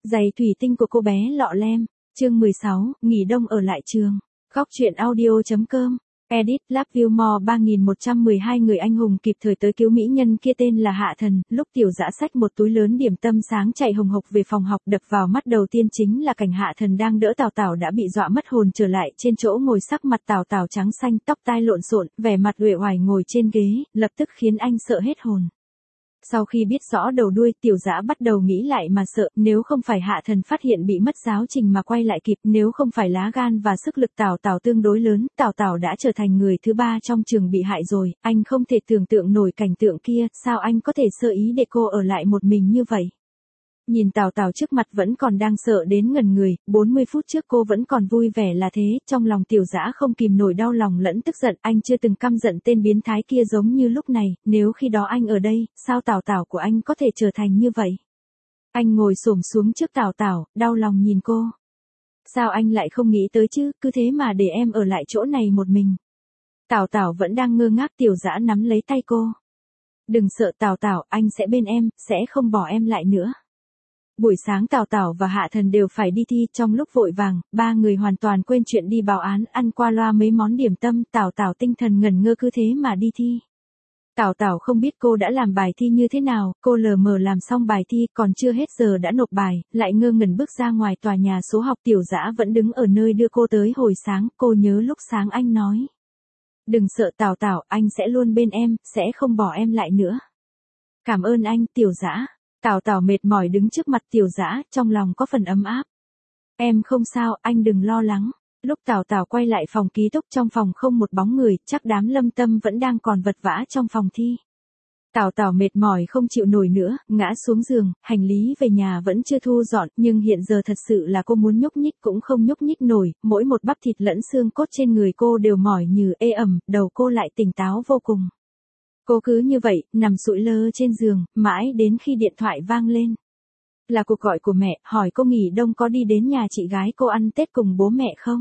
Giày thủy tinh của cô bé lọ lem. Chương 16, nghỉ đông ở lại trường. Góc truyện audio.com. Edit, Loveview 3112 người anh hùng kịp thời tới cứu mỹ nhân kia tên là Hạ Thần. Lúc Tiểu Dã xách một túi lớn điểm tâm sáng chạy hồng hộc về phòng học, đập vào mắt đầu tiên chính là cảnh Hạ Thần đang đỡ Tào Tào đã bị dọa mất hồn trở lại trên chỗ ngồi, sắc mặt Tào Tào trắng xanh, tóc tai lộn xộn, vẻ mặt uể oải ngồi trên ghế, lập tức khiến anh sợ hết hồn. Sau khi biết rõ đầu đuôi, Tiểu Dã bắt đầu nghĩ lại mà sợ, nếu không phải Hạ Thần phát hiện bị mất giáo trình mà quay lại kịp, nếu không phải lá gan và sức lực Tào Tào tương đối lớn, Tào Tào đã trở thành người thứ ba trong trường bị hại rồi. Anh không thể tưởng tượng nổi cảnh tượng kia, sao anh có thể sơ ý để cô ở lại một mình như vậy. Nhìn Tào Tào trước mặt vẫn còn đang sợ đến ngẩn người, 40 phút trước cô vẫn còn vui vẻ là thế, trong lòng Tiểu Dã không kìm nổi đau lòng lẫn tức giận, anh chưa từng căm giận tên biến thái kia giống như lúc này, nếu khi đó anh ở đây, sao Tào Tào của anh có thể trở thành như vậy. Anh ngồi xổm xuống trước Tào Tào, đau lòng nhìn cô. Sao anh lại không nghĩ tới chứ, cứ thế mà để em ở lại chỗ này một mình. Tào Tào vẫn đang ngơ ngác, Tiểu Dã nắm lấy tay cô. Đừng sợ Tào Tào, anh sẽ bên em, sẽ không bỏ em lại nữa. Buổi sáng Tào Tào và Hạ Thần đều phải đi thi, trong lúc vội vàng, ba người hoàn toàn quên chuyện đi báo án, ăn qua loa mấy món điểm tâm, Tào Tào tinh thần ngẩn ngơ cứ thế mà đi thi. Tào Tào không biết cô đã làm bài thi như thế nào, cô lờ mờ làm xong bài thi, còn chưa hết giờ đã nộp bài, lại ngơ ngẩn bước ra ngoài tòa nhà số học. Tiểu Dã vẫn đứng ở nơi đưa cô tới hồi sáng, cô nhớ lúc sáng anh nói. Đừng sợ Tào Tào, anh sẽ luôn bên em, sẽ không bỏ em lại nữa. Cảm ơn anh, Tiểu Dã. Tào Tào mệt mỏi đứng trước mặt Tiểu Dã, trong lòng có phần ấm áp. Em không sao, anh đừng lo lắng. Lúc Tào Tào quay lại phòng ký túc, trong phòng không một bóng người, chắc đám Lâm Tâm vẫn đang còn vật vã trong phòng thi. Tào Tào mệt mỏi không chịu nổi nữa, ngã xuống giường, hành lý về nhà vẫn chưa thu dọn, nhưng hiện giờ thật sự là cô muốn nhúc nhích cũng không nhúc nhích nổi, mỗi một bắp thịt lẫn xương cốt trên người cô đều mỏi như ê ẩm, đầu cô lại tỉnh táo vô cùng. Cô cứ như vậy, nằm sụi lơ trên giường, mãi đến khi điện thoại vang lên. Là cuộc gọi của mẹ, hỏi cô nghỉ đông có đi đến nhà chị gái cô ăn Tết cùng bố mẹ không?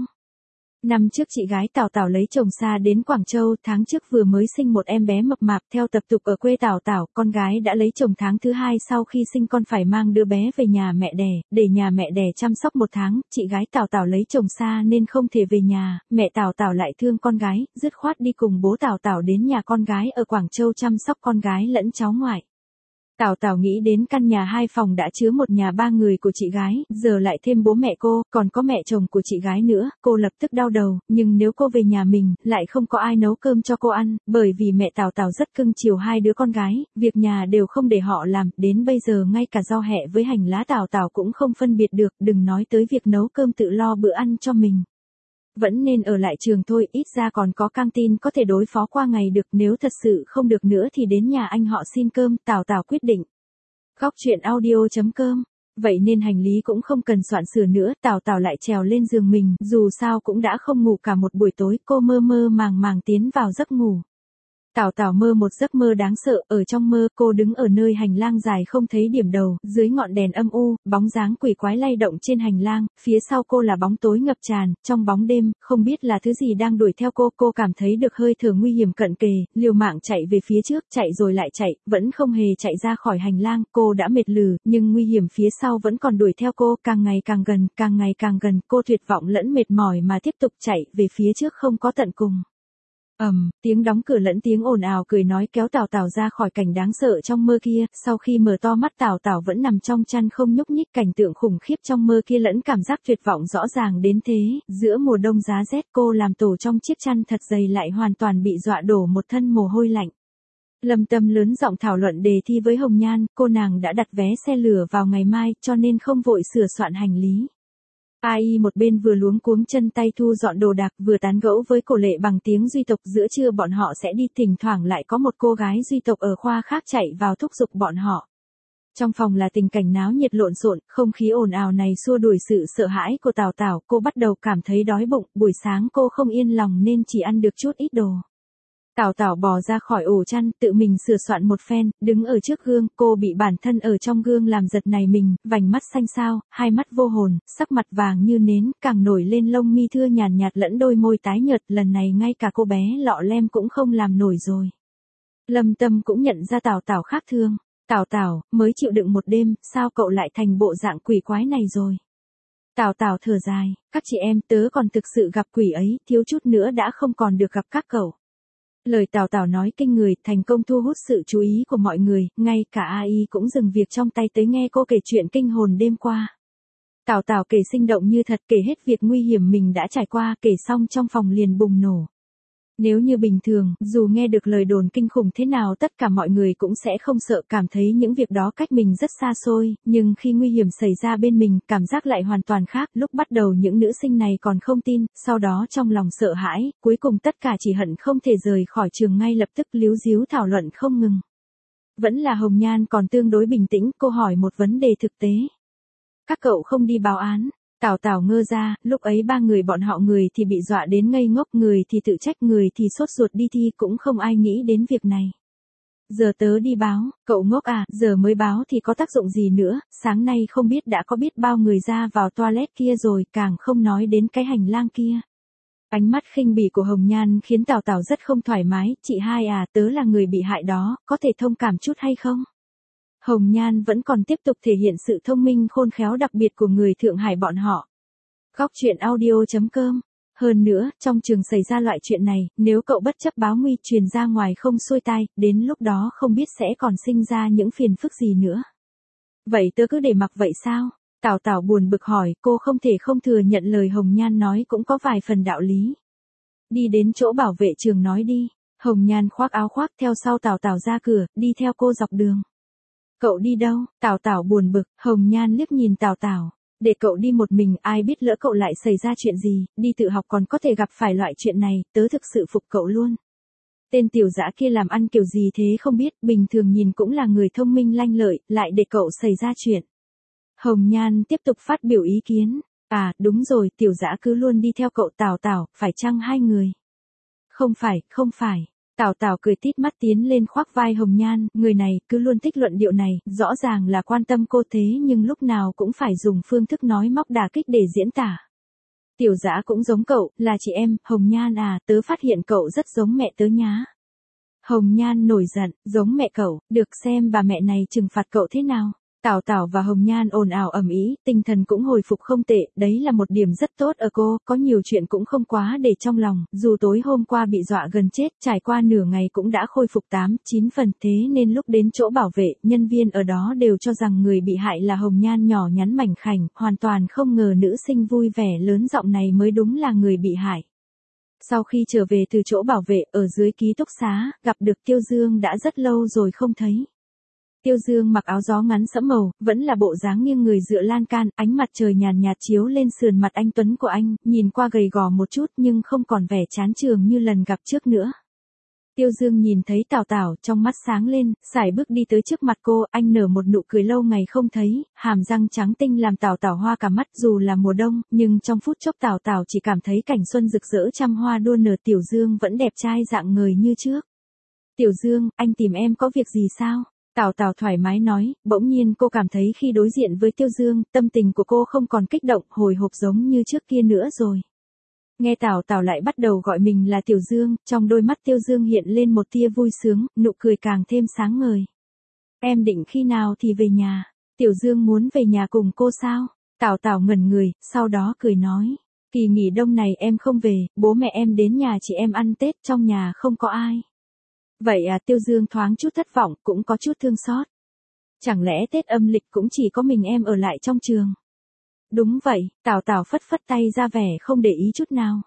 Năm trước chị gái Tào Tào lấy chồng xa đến Quảng Châu, tháng trước vừa mới sinh một em bé mập mạp. Theo tập tục ở quê Tào Tào, con gái đã lấy chồng tháng thứ 2 sau khi sinh con phải mang đứa bé về nhà mẹ đẻ, để nhà mẹ đẻ chăm sóc 1 tháng. Chị gái Tào Tào lấy chồng xa nên không thể về nhà, mẹ Tào Tào lại thương con gái, dứt khoát đi cùng bố Tào Tào đến nhà con gái ở Quảng Châu chăm sóc con gái lẫn cháu ngoại. Tào Tào nghĩ đến căn nhà 2 phòng đã chứa một nhà 3 người của chị gái, giờ lại thêm bố mẹ cô, còn có mẹ chồng của chị gái nữa, cô lập tức đau đầu, nhưng nếu cô về nhà mình, lại không có ai nấu cơm cho cô ăn, bởi vì mẹ Tào Tào rất cưng chiều 2 đứa con gái, việc nhà đều không để họ làm, đến bây giờ ngay cả rau hẹ với hành lá Tào Tào cũng không phân biệt được, đừng nói tới việc nấu cơm tự lo bữa ăn cho mình. Vẫn nên ở lại trường thôi, ít ra còn có căng tin có thể đối phó qua ngày được, nếu thật sự không được nữa thì đến nhà anh họ xin cơm. Tào Tào quyết định. Góc truyện audio.com. Vậy nên hành lý cũng không cần soạn sửa nữa, Tào Tào lại trèo lên giường mình, dù sao cũng đã không ngủ cả một buổi tối, cô mơ mơ màng màng tiến vào giấc ngủ. Tào Tào mơ một giấc mơ đáng sợ, ở trong mơ cô đứng ở nơi hành lang dài không thấy điểm đầu, dưới ngọn đèn âm u, bóng dáng quỷ quái lay động trên hành lang, phía sau cô là bóng tối ngập tràn, trong bóng đêm, không biết là thứ gì đang đuổi theo cô cảm thấy được hơi thở nguy hiểm cận kề, liều mạng chạy về phía trước, chạy rồi lại chạy, vẫn không hề chạy ra khỏi hành lang, cô đã mệt lử, nhưng nguy hiểm phía sau vẫn còn đuổi theo cô, càng ngày càng gần, cô tuyệt vọng lẫn mệt mỏi mà tiếp tục chạy về phía trước không có tận cùng. Tiếng đóng cửa lẫn tiếng ồn ào cười nói kéo Tào Tào ra khỏi cảnh đáng sợ trong mơ kia, sau khi mở to mắt Tào Tào vẫn nằm trong chăn không nhúc nhích, cảnh tượng khủng khiếp trong mơ kia lẫn cảm giác tuyệt vọng rõ ràng đến thế, giữa mùa đông giá rét cô làm tổ trong chiếc chăn thật dày lại hoàn toàn bị dọa đổ một thân mồ hôi lạnh. Lâm Tâm lớn giọng thảo luận đề thi với Hồng Nhan, cô nàng đã đặt vé xe lửa vào ngày mai, cho nên không vội sửa soạn hành lý. Ai một bên vừa luống cuống chân tay thu dọn đồ đạc vừa tán gẫu với Cổ Lệ bằng tiếng Duy tộc, giữa trưa bọn họ sẽ đi, thỉnh thoảng lại có một cô gái Duy tộc ở khoa khác chạy vào thúc giục bọn họ. Trong phòng là tình cảnh náo nhiệt lộn xộn, không khí ồn ào này xua đuổi sự sợ hãi của Tào Tào, cô bắt đầu cảm thấy đói bụng, buổi sáng cô không yên lòng nên chỉ ăn được chút ít đồ. Tào Tào bò ra khỏi ổ chăn, tự mình sửa soạn một phen, đứng ở trước gương, cô bị bản thân ở trong gương làm giật nảy mình, vành mắt xanh xao, hai mắt vô hồn, sắc mặt vàng như nến, càng nổi lên lông mi thưa nhàn nhạt lẫn đôi môi tái nhợt, lần này ngay cả cô bé lọ lem cũng không làm nổi rồi. Lâm Tâm cũng nhận ra Tào Tào khác thường. Tào Tào, mới chịu đựng một đêm, sao cậu lại thành bộ dạng quỷ quái này rồi? Tào Tào thở dài, các chị em tớ còn thực sự gặp quỷ ấy, thiếu chút nữa đã không còn được gặp các cậu. Lời Tào Tào nói kinh người, thành công thu hút sự chú ý của mọi người, ngay cả AI cũng dừng việc trong tay tới nghe cô kể chuyện kinh hồn đêm qua. Tào Tào kể sinh động như thật, kể hết việc nguy hiểm mình đã trải qua, kể xong trong phòng liền bùng nổ. Nếu như bình thường, dù nghe được lời đồn kinh khủng thế nào tất cả mọi người cũng sẽ không sợ, cảm thấy những việc đó cách mình rất xa xôi, nhưng khi nguy hiểm xảy ra bên mình, cảm giác lại hoàn toàn khác. Lúc bắt đầu những nữ sinh này còn không tin, sau đó trong lòng sợ hãi, cuối cùng tất cả chỉ hận không thể rời khỏi trường ngay lập tức, líu ríu thảo luận không ngừng. Vẫn là Hồng Nhan còn tương đối bình tĩnh, cô hỏi một vấn đề thực tế. Các cậu không đi báo án? Tào Tào ngơ ra, lúc ấy ba người bọn họ, người thì bị dọa đến ngây ngốc, người thì tự trách, người thì sốt ruột đi thi, cũng không ai nghĩ đến việc này. Giờ tớ đi báo, cậu ngốc à, giờ mới báo thì có tác dụng gì nữa, sáng nay không biết đã có biết bao người ra vào toilet kia rồi, càng không nói đến cái hành lang kia. Ánh mắt khinh bỉ của Hồng Nhan khiến Tào Tào rất không thoải mái, chị hai à, tớ là người bị hại đó, có thể thông cảm chút hay không? Hồng Nhan vẫn còn tiếp tục thể hiện sự thông minh khôn khéo đặc biệt của người Thượng Hải bọn họ. Góc truyện audio.com. Hơn nữa, trong trường xảy ra loại chuyện này, nếu cậu bất chấp báo nguy truyền ra ngoài không xuôi tai, đến lúc đó không biết sẽ còn sinh ra những phiền phức gì nữa. Vậy tớ cứ để mặc vậy sao? Tào Tào buồn bực hỏi, cô không thể không thừa nhận lời Hồng Nhan nói cũng có vài phần đạo lý. Đi đến chỗ bảo vệ trường nói đi. Hồng Nhan khoác áo khoác theo sau Tào Tào ra cửa, đi theo cô dọc đường. Cậu đi đâu? Tào Tào buồn bực, Hồng Nhan liếc nhìn Tào Tào. Để cậu đi một mình, ai biết lỡ cậu lại xảy ra chuyện gì, đi tự học còn có thể gặp phải loại chuyện này, tớ thực sự phục cậu luôn. Tên tiểu dã kia làm ăn kiểu gì thế không biết, bình thường nhìn cũng là người thông minh lanh lợi, lại để cậu xảy ra chuyện. Hồng Nhan tiếp tục phát biểu ý kiến. À, đúng rồi, tiểu dã cứ luôn đi theo cậu Tào Tào, phải chăng hai người? Không phải. Tào Tào cười tít mắt tiến lên khoác vai Hồng Nhan, người này cứ luôn thích luận điệu này, rõ ràng là quan tâm cô thế nhưng lúc nào cũng phải dùng phương thức nói móc đả kích để diễn tả. Tiểu dã cũng giống cậu, là chị em, Hồng Nhan à, tớ phát hiện cậu rất giống mẹ tớ nhá. Hồng Nhan nổi giận, giống mẹ cậu, được xem bà mẹ này trừng phạt cậu thế nào. Tào Tào và Hồng Nhan ồn ào ầm ĩ, tinh thần cũng hồi phục không tệ, đấy là một điểm rất tốt ở cô, có nhiều chuyện cũng không quá để trong lòng, dù tối hôm qua bị dọa gần chết, trải qua nửa ngày cũng đã khôi phục 8-9 phần, thế nên lúc đến chỗ bảo vệ, nhân viên ở đó đều cho rằng người bị hại là Hồng Nhan nhỏ nhắn mảnh khảnh, hoàn toàn không ngờ nữ sinh vui vẻ lớn giọng này mới đúng là người bị hại. Sau khi trở về từ chỗ bảo vệ, ở dưới ký túc xá, gặp được Tiêu Dương đã rất lâu rồi không thấy. Tiêu Dương mặc áo gió ngắn sẫm màu, vẫn là bộ dáng nghiêng người dựa lan can, ánh mặt trời nhàn nhạt chiếu lên sườn mặt anh tuấn của anh, nhìn qua gầy gò một chút nhưng không còn vẻ chán chường như lần gặp trước nữa. Tiêu Dương nhìn thấy Tào Tào, trong mắt sáng lên, sải bước đi tới trước mặt cô, anh nở một nụ cười lâu ngày không thấy, hàm răng trắng tinh làm Tào Tào hoa cả mắt, dù là mùa đông, nhưng trong phút chốc Tào Tào chỉ cảm thấy cảnh xuân rực rỡ trăm hoa đua nở. Tiểu Dương vẫn đẹp trai rạng ngời như trước. Tiểu Dương, anh tìm em có việc gì sao? Tào Tào thoải mái nói, bỗng nhiên cô cảm thấy khi đối diện với Tiêu Dương, tâm tình của cô không còn kích động, hồi hộp giống như trước kia nữa rồi. Nghe Tào Tào lại bắt đầu gọi mình là Tiểu Dương, trong đôi mắt Tiêu Dương hiện lên một tia vui sướng, nụ cười càng thêm sáng ngời. Em định khi nào thì về nhà? Tiểu Dương muốn về nhà cùng cô sao? Tào Tào ngẩn người, sau đó cười nói. Kỳ nghỉ đông này em không về, bố mẹ em đến nhà chị em ăn Tết, trong nhà không có ai. Vậy à, Tiêu Dương thoáng chút thất vọng, cũng có chút thương xót. Chẳng lẽ Tết âm lịch cũng chỉ có mình em ở lại trong trường? Đúng vậy, Tào Tào phất phất tay ra vẻ không để ý chút nào.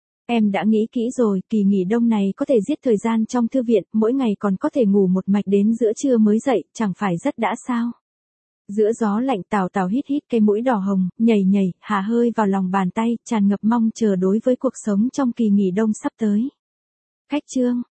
Em đã nghĩ kỹ rồi, kỳ nghỉ đông này có thể giết thời gian trong thư viện, mỗi ngày còn có thể ngủ một mạch đến giữa trưa mới dậy, chẳng phải rất đã sao? Giữa gió lạnh Tào Tào hít hít cái mũi đỏ hồng, nhảy nhảy, hà hơi vào lòng bàn tay, tràn ngập mong chờ đối với cuộc sống trong kỳ nghỉ đông sắp tới. Khách chương.